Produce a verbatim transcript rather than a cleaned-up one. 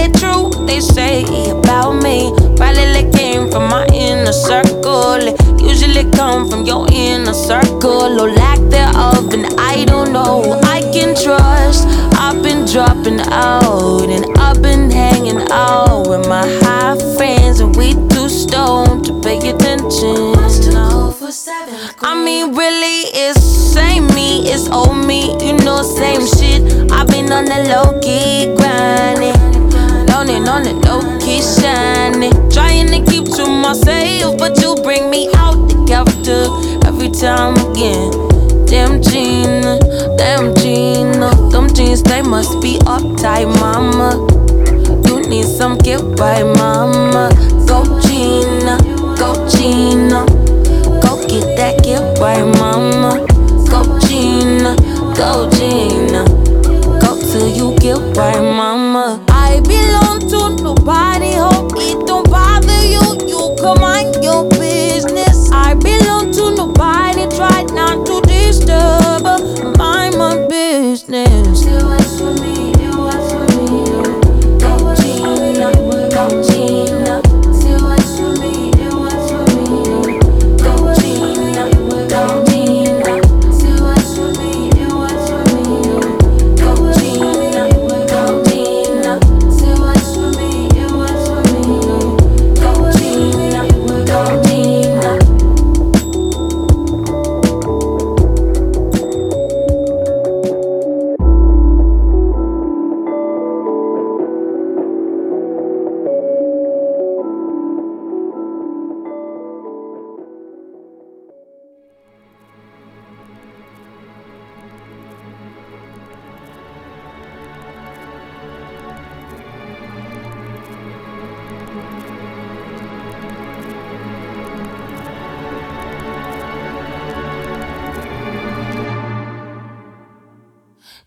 it true what they say about me? Probably came from my inner circle. It usually come from your inner circle, or lack thereof, and I don't know who I can trust. I've been dropping out, and I've been hanging out with my high friends, and we too stoned to pay attention. I mean, really, it's same me, it's old me, you know, same shit. I've been on the low key grinding, learning on the low key shining, trying to keep to myself, but you bring me out the character every time again. Damn Gina, damn Gina, them jeans they must be uptight, mama. You need some get right, mama. Go Gina, go Gina, go get that get right, mama. Go Gina, go Gina, go till you get right, mama. I belong to nobody, hope it don't bother you. You come mind your business. I belong to nobody, try not to disturb. Mind my business. It was for me, it was for me. Go Gina, go Gina. It was for me, it was for me. Go Gina, go Gina. It was for me, it was for me. Go Gina, go Gina. It was for me, it was for me. Go Gina, go Gina. Thank you.